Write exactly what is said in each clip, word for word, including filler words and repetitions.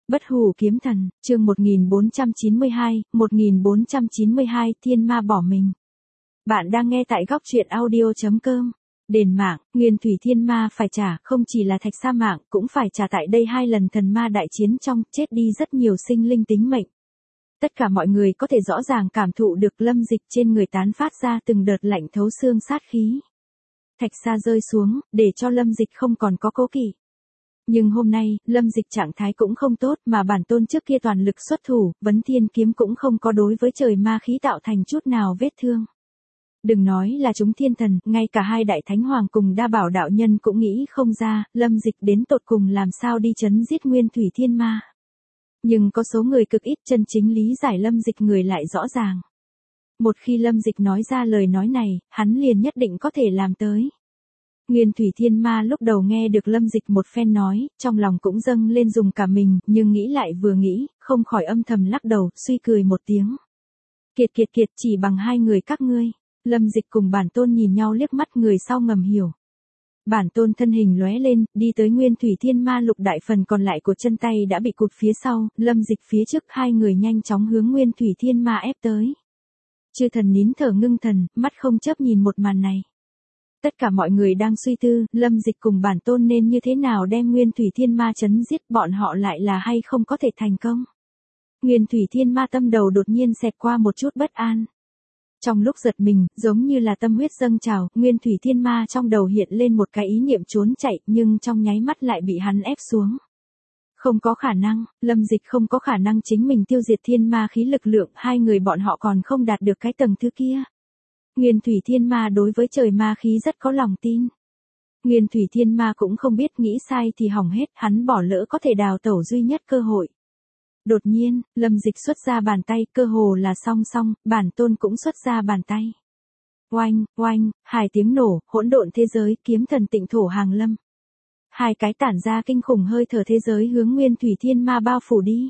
Bất hủ kiếm thần, chương một nghìn bốn trăm chín mươi hai, một nghìn bốn trăm chín mươi hai, thiên ma bỏ mình. Bạn đang nghe tại góc truyện audio chấm com. Đền mạng, nguyên thủy thiên ma phải trả, không chỉ là thạch sa mạng, cũng phải trả tại đây hai lần thần ma đại chiến trong, chết đi rất nhiều sinh linh tính mệnh. Tất cả mọi người có thể rõ ràng cảm thụ được Lâm Dịch trên người tán phát ra từng đợt lạnh thấu xương sát khí. Thạch sa rơi xuống, để cho Lâm Dịch không còn có cố kỵ. Nhưng hôm nay, Lâm Dịch trạng thái cũng không tốt mà bản tôn trước kia toàn lực xuất thủ, vấn thiên kiếm cũng không có đối với trời ma khí tạo thành chút nào vết thương. Đừng nói là chúng thiên thần, ngay cả hai đại thánh hoàng cùng đa bảo đạo nhân cũng nghĩ không ra, Lâm Dịch đến tột cùng làm sao đi chấn giết nguyên thủy thiên ma. Nhưng có số người cực ít chân chính lý giải Lâm Dịch người lại rõ ràng. Một khi Lâm Dịch nói ra lời nói này, hắn liền nhất định có thể làm tới. Nguyên thủy thiên ma lúc đầu nghe được Lâm Dịch một phen nói, trong lòng cũng dâng lên dùng cả mình, nhưng nghĩ lại vừa nghĩ, không khỏi âm thầm lắc đầu, suy cười một tiếng. Kiệt kiệt kiệt chỉ bằng hai người các ngươi. Lâm Dịch cùng bản tôn nhìn nhau liếc mắt, người sau ngầm hiểu. Bản tôn thân hình lóe lên, đi tới nguyên thủy thiên ma lục đại phần còn lại của chân tay đã bị cụt phía sau, Lâm Dịch phía trước, hai người nhanh chóng hướng nguyên thủy thiên ma ép tới. Chư thần nín thở ngưng thần, mắt không chấp nhìn một màn này. Tất cả mọi người đang suy tư, Lâm Dịch cùng bản tôn nên như thế nào đem nguyên thủy thiên ma chấn giết, bọn họ lại là hay không có thể thành công. Nguyên thủy thiên ma tâm đầu đột nhiên xẹt qua một chút bất an. Trong lúc giật mình, giống như là tâm huyết dâng trào, nguyên thủy thiên ma trong đầu hiện lên một cái ý niệm trốn chạy, nhưng trong nháy mắt lại bị hắn ép xuống. Không có khả năng, Lâm Dịch không có khả năng chính mình tiêu diệt thiên ma khí lực lượng, hai người bọn họ còn không đạt được cái tầng thứ kia. Nguyên thủy thiên ma đối với trời ma khí rất có lòng tin. Nguyên thủy thiên ma cũng không biết nghĩ sai thì hỏng hết, hắn bỏ lỡ có thể đào tẩu duy nhất cơ hội. Đột nhiên, Lâm Dịch xuất ra bàn tay, cơ hồ là song song, bản tôn cũng xuất ra bàn tay. Oanh, oanh, hai tiếng nổ, hỗn độn thế giới, kiếm thần tịnh thổ hàng lâm. Hai cái tản ra kinh khủng hơi thở thế giới hướng nguyên thủy thiên ma bao phủ đi.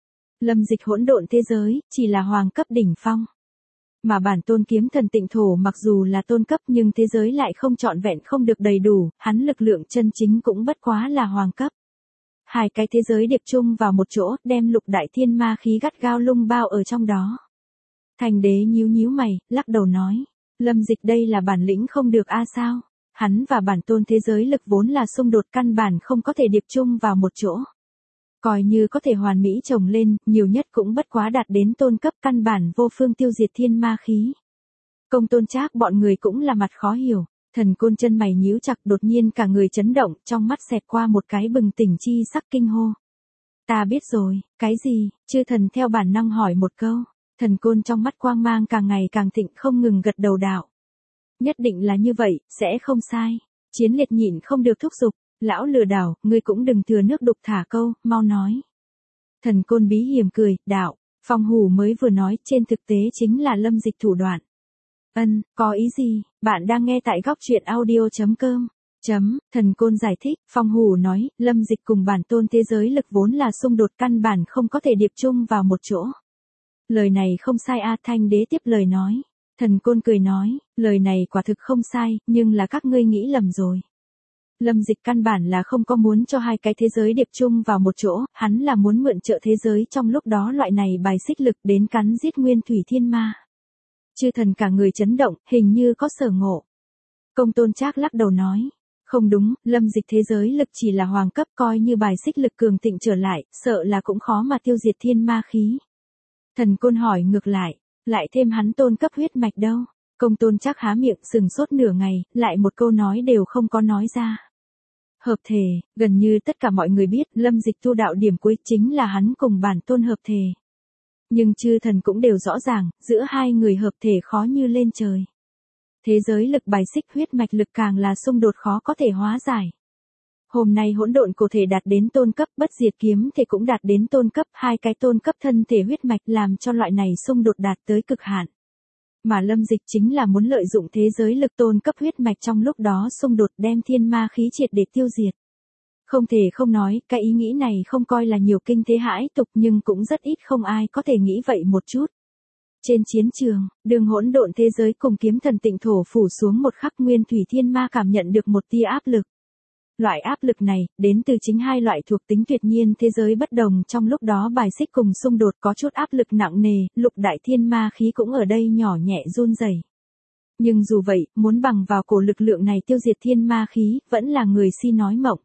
Lâm Dịch hỗn độn thế giới, chỉ là hoàng cấp đỉnh phong. Mà bản tôn kiếm thần tịnh thổ mặc dù là tôn cấp nhưng thế giới lại không trọn vẹn, không được đầy đủ, hắn lực lượng chân chính cũng bất quá là hoàng cấp. Hai cái thế giới điệp chung vào một chỗ, đem lục đại thiên ma khí gắt gao lung bao ở trong đó. Thành đế nhíu nhíu mày, lắc đầu nói, Lâm Dịch đây là bản lĩnh không được a sao, hắn và bản tôn thế giới lực vốn là xung đột, căn bản không có thể điệp chung vào một chỗ. Coi như có thể hoàn mỹ chồng lên, nhiều nhất cũng bất quá đạt đến tôn cấp, căn bản vô phương tiêu diệt thiên ma khí. Công Tôn Trác bọn người cũng là mặt khó hiểu, Thần Côn chân mày nhíu chặt, đột nhiên cả người chấn động, trong mắt xẹt qua một cái bừng tỉnh chi sắc kinh hô. Ta biết rồi, cái gì? Chư thần theo bản năng hỏi một câu. Thần Côn trong mắt quang mang càng ngày càng thịnh, không ngừng gật đầu đạo. Nhất định là như vậy, sẽ không sai. Chiến Liệt nhịn không được thúc giục. Lão lừa đảo, ngươi cũng đừng thừa nước đục thả câu, mau nói. Thần Côn bí hiểm cười, đạo, Phong Hủ mới vừa nói, trên thực tế chính là Lâm Dịch thủ đoạn. Ân, có ý gì? Bạn đang nghe tại góc truyện audio chấm com. Chấm, Thần Côn giải thích, Phong Hủ nói, Lâm Dịch cùng bản tôn thế giới lực vốn là xung đột, căn bản không có thể điệp chung vào một chỗ. Lời này không sai a, Thanh đế tiếp lời nói. Thần Côn cười nói, lời này quả thực không sai, nhưng là các ngươi nghĩ lầm rồi. Lâm Dịch căn bản là không có muốn cho hai cái thế giới điệp chung vào một chỗ, hắn là muốn mượn trợ thế giới trong lúc đó loại này bài xích lực đến cắn giết nguyên thủy thiên ma. Chư thần cả người chấn động, hình như có sở ngộ. Công Tôn Trác lắc đầu nói, không đúng, Lâm Dịch thế giới lực chỉ là hoàng cấp, coi như bài xích lực cường thịnh trở lại, sợ là cũng khó mà tiêu diệt thiên ma khí. Thần Côn hỏi ngược lại, lại thêm hắn tôn cấp huyết mạch đâu? Công Tôn Trác há miệng sừng sốt nửa ngày, lại một câu nói đều không có nói ra. Hợp thể, gần như tất cả mọi người biết, Lâm Dịch tu đạo điểm cuối chính là hắn cùng bản tôn hợp thể. Nhưng chư thần cũng đều rõ ràng, giữa hai người hợp thể khó như lên trời. Thế giới lực bài xích, huyết mạch lực càng là xung đột khó có thể hóa giải. Hôm nay hỗn độn cổ thể đạt đến tôn cấp, bất diệt kiếm thể cũng đạt đến tôn cấp, hai cái tôn cấp thân thể huyết mạch làm cho loại này xung đột đạt tới cực hạn. Mà Lâm Dịch chính là muốn lợi dụng thế giới lực tôn cấp huyết mạch trong lúc đó xung đột, đem thiên ma khí triệt để tiêu diệt. Không thể không nói, cái ý nghĩ này không coi là nhiều kinh thế hãi tục, nhưng cũng rất ít không ai có thể nghĩ vậy một chút. Trên chiến trường, đường hỗn độn thế giới cùng kiếm thần tịnh thổ phủ xuống một khắc, nguyên thủy thiên ma cảm nhận được một tia áp lực. Loại áp lực này, đến từ chính hai loại thuộc tính tuyệt nhiên thế giới bất đồng trong lúc đó bài xích cùng xung đột có chút áp lực nặng nề, lục đại thiên ma khí cũng ở đây nhỏ nhẹ run rẩy. Nhưng dù vậy, muốn bằng vào cổ lực lượng này tiêu diệt thiên ma khí, vẫn là người si nói mộng.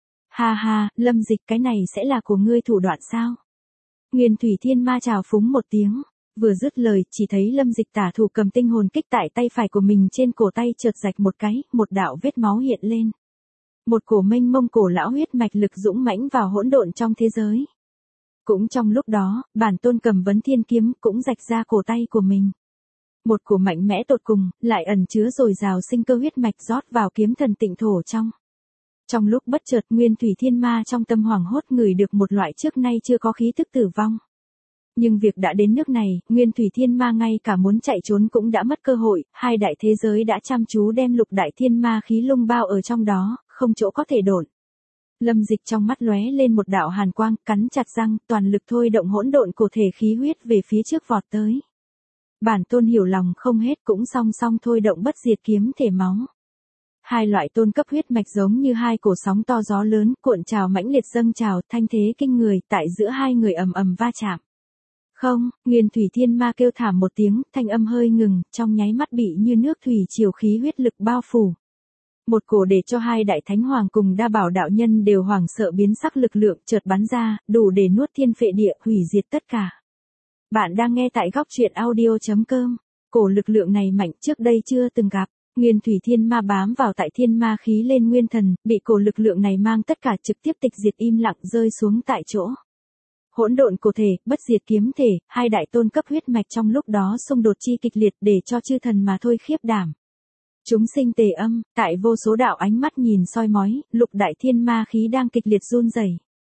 Ha ha, Lâm Dịch, cái này sẽ là của ngươi thủ đoạn sao? Nguyên thủy thiên ma trào phúng một tiếng. Vừa dứt lời, chỉ thấy Lâm Dịch tả thủ cầm tinh hồn kích tại tay phải của mình trên cổ tay chợt rạch một cái, một đạo vết máu hiện lên. Một cổ mênh mông cổ lão huyết mạch lực dũng mãnh vào hỗn độn trong thế giới. Cũng trong lúc đó, bản tôn cầm vấn thiên kiếm cũng rạch ra cổ tay của mình. Một cổ mạnh mẽ tột cùng, lại ẩn chứa dồi dào sinh cơ huyết mạch rót vào kiếm thần tịnh thổ trong. Trong lúc bất chợt, Nguyên thủy thiên ma trong tâm hoảng hốt ngửi được một loại trước nay chưa có khí tức tử vong. Nhưng việc đã đến nước này, Nguyên thủy thiên ma ngay cả muốn chạy trốn cũng đã mất cơ hội, hai đại thế giới đã chăm chú đem lục đại thiên ma khí lung bao ở trong đó, không chỗ có thể độn. Lâm Dịch trong mắt lóe lên một đạo hàn quang, cắn chặt răng, toàn lực thôi động hỗn độn cổ thể khí huyết về phía trước vọt tới. Bản tôn hiểu lòng không hết cũng song song thôi động bất diệt kiếm thể máu. Hai loại tôn cấp huyết mạch giống như hai cổ sóng to gió lớn, cuộn trào mãnh liệt dâng trào, thanh thế kinh người, tại giữa hai người ầm ầm va chạm. Không, Nguyên thủy thiên ma kêu thảm một tiếng, thanh âm hơi ngừng, trong nháy mắt bị như nước thủy triều khí huyết lực bao phủ. Một cổ để cho hai đại thánh hoàng cùng đa bảo đạo nhân đều hoảng sợ biến sắc lực lượng chợt bắn ra, đủ để nuốt thiên phệ địa, hủy diệt tất cả. Bạn đang nghe tại góc truyện audio chấm com. Cổ lực lượng này mạnh trước đây chưa từng gặp. Nguyên thủy thiên ma bám vào tại thiên ma khí lên nguyên thần, bị cổ lực lượng này mang tất cả trực tiếp tịch diệt im lặng rơi xuống tại chỗ. Hỗn độn cổ thể, bất diệt kiếm thể, hai đại tôn cấp huyết mạch trong lúc đó xung đột chi kịch liệt để cho chư thần mà thôi khiếp đảm. Chúng sinh tề âm, tại vô số đạo ánh mắt nhìn soi mói, lục đại thiên ma khí đang kịch liệt run rẩy.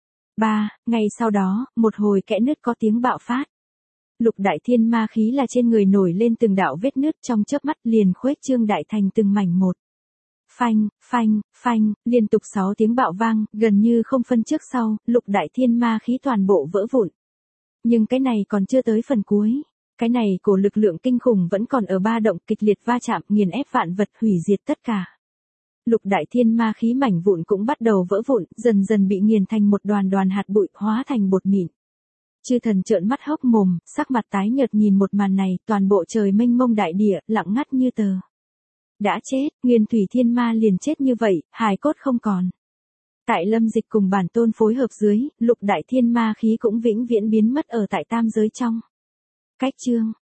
Ba, ngay sau đó, một hồi kẽ nứt có tiếng bạo phát. Lục đại thiên ma khí là trên người nổi lên từng đạo vết nứt trong chớp mắt liền khuếch trương đại thành từng mảnh một. Phanh, phanh, phanh, liên tục sáu tiếng bạo vang, gần như không phân trước sau, lục đại thiên ma khí toàn bộ vỡ vụn. Nhưng cái này còn chưa tới phần cuối. Cái này cổ lực lượng kinh khủng vẫn còn ở ba động kịch liệt va chạm nghiền ép vạn vật hủy diệt tất cả. Lục đại thiên ma khí mảnh vụn cũng bắt đầu vỡ vụn, dần dần bị nghiền thành một đoàn đoàn hạt bụi hóa thành bột mịn. Chư thần trợn mắt hốc mồm, sắc mặt tái nhợt nhìn một màn này, toàn bộ trời mênh mông đại địa, lặng ngắt như tờ. Đã chết, Nguyên thủy thiên ma liền chết như vậy, hài cốt không còn. Tại Lâm Dịch cùng bản tôn phối hợp dưới, lục đại thiên ma khí cũng vĩnh viễn biến mất ở tại tam giới trong. Cách chương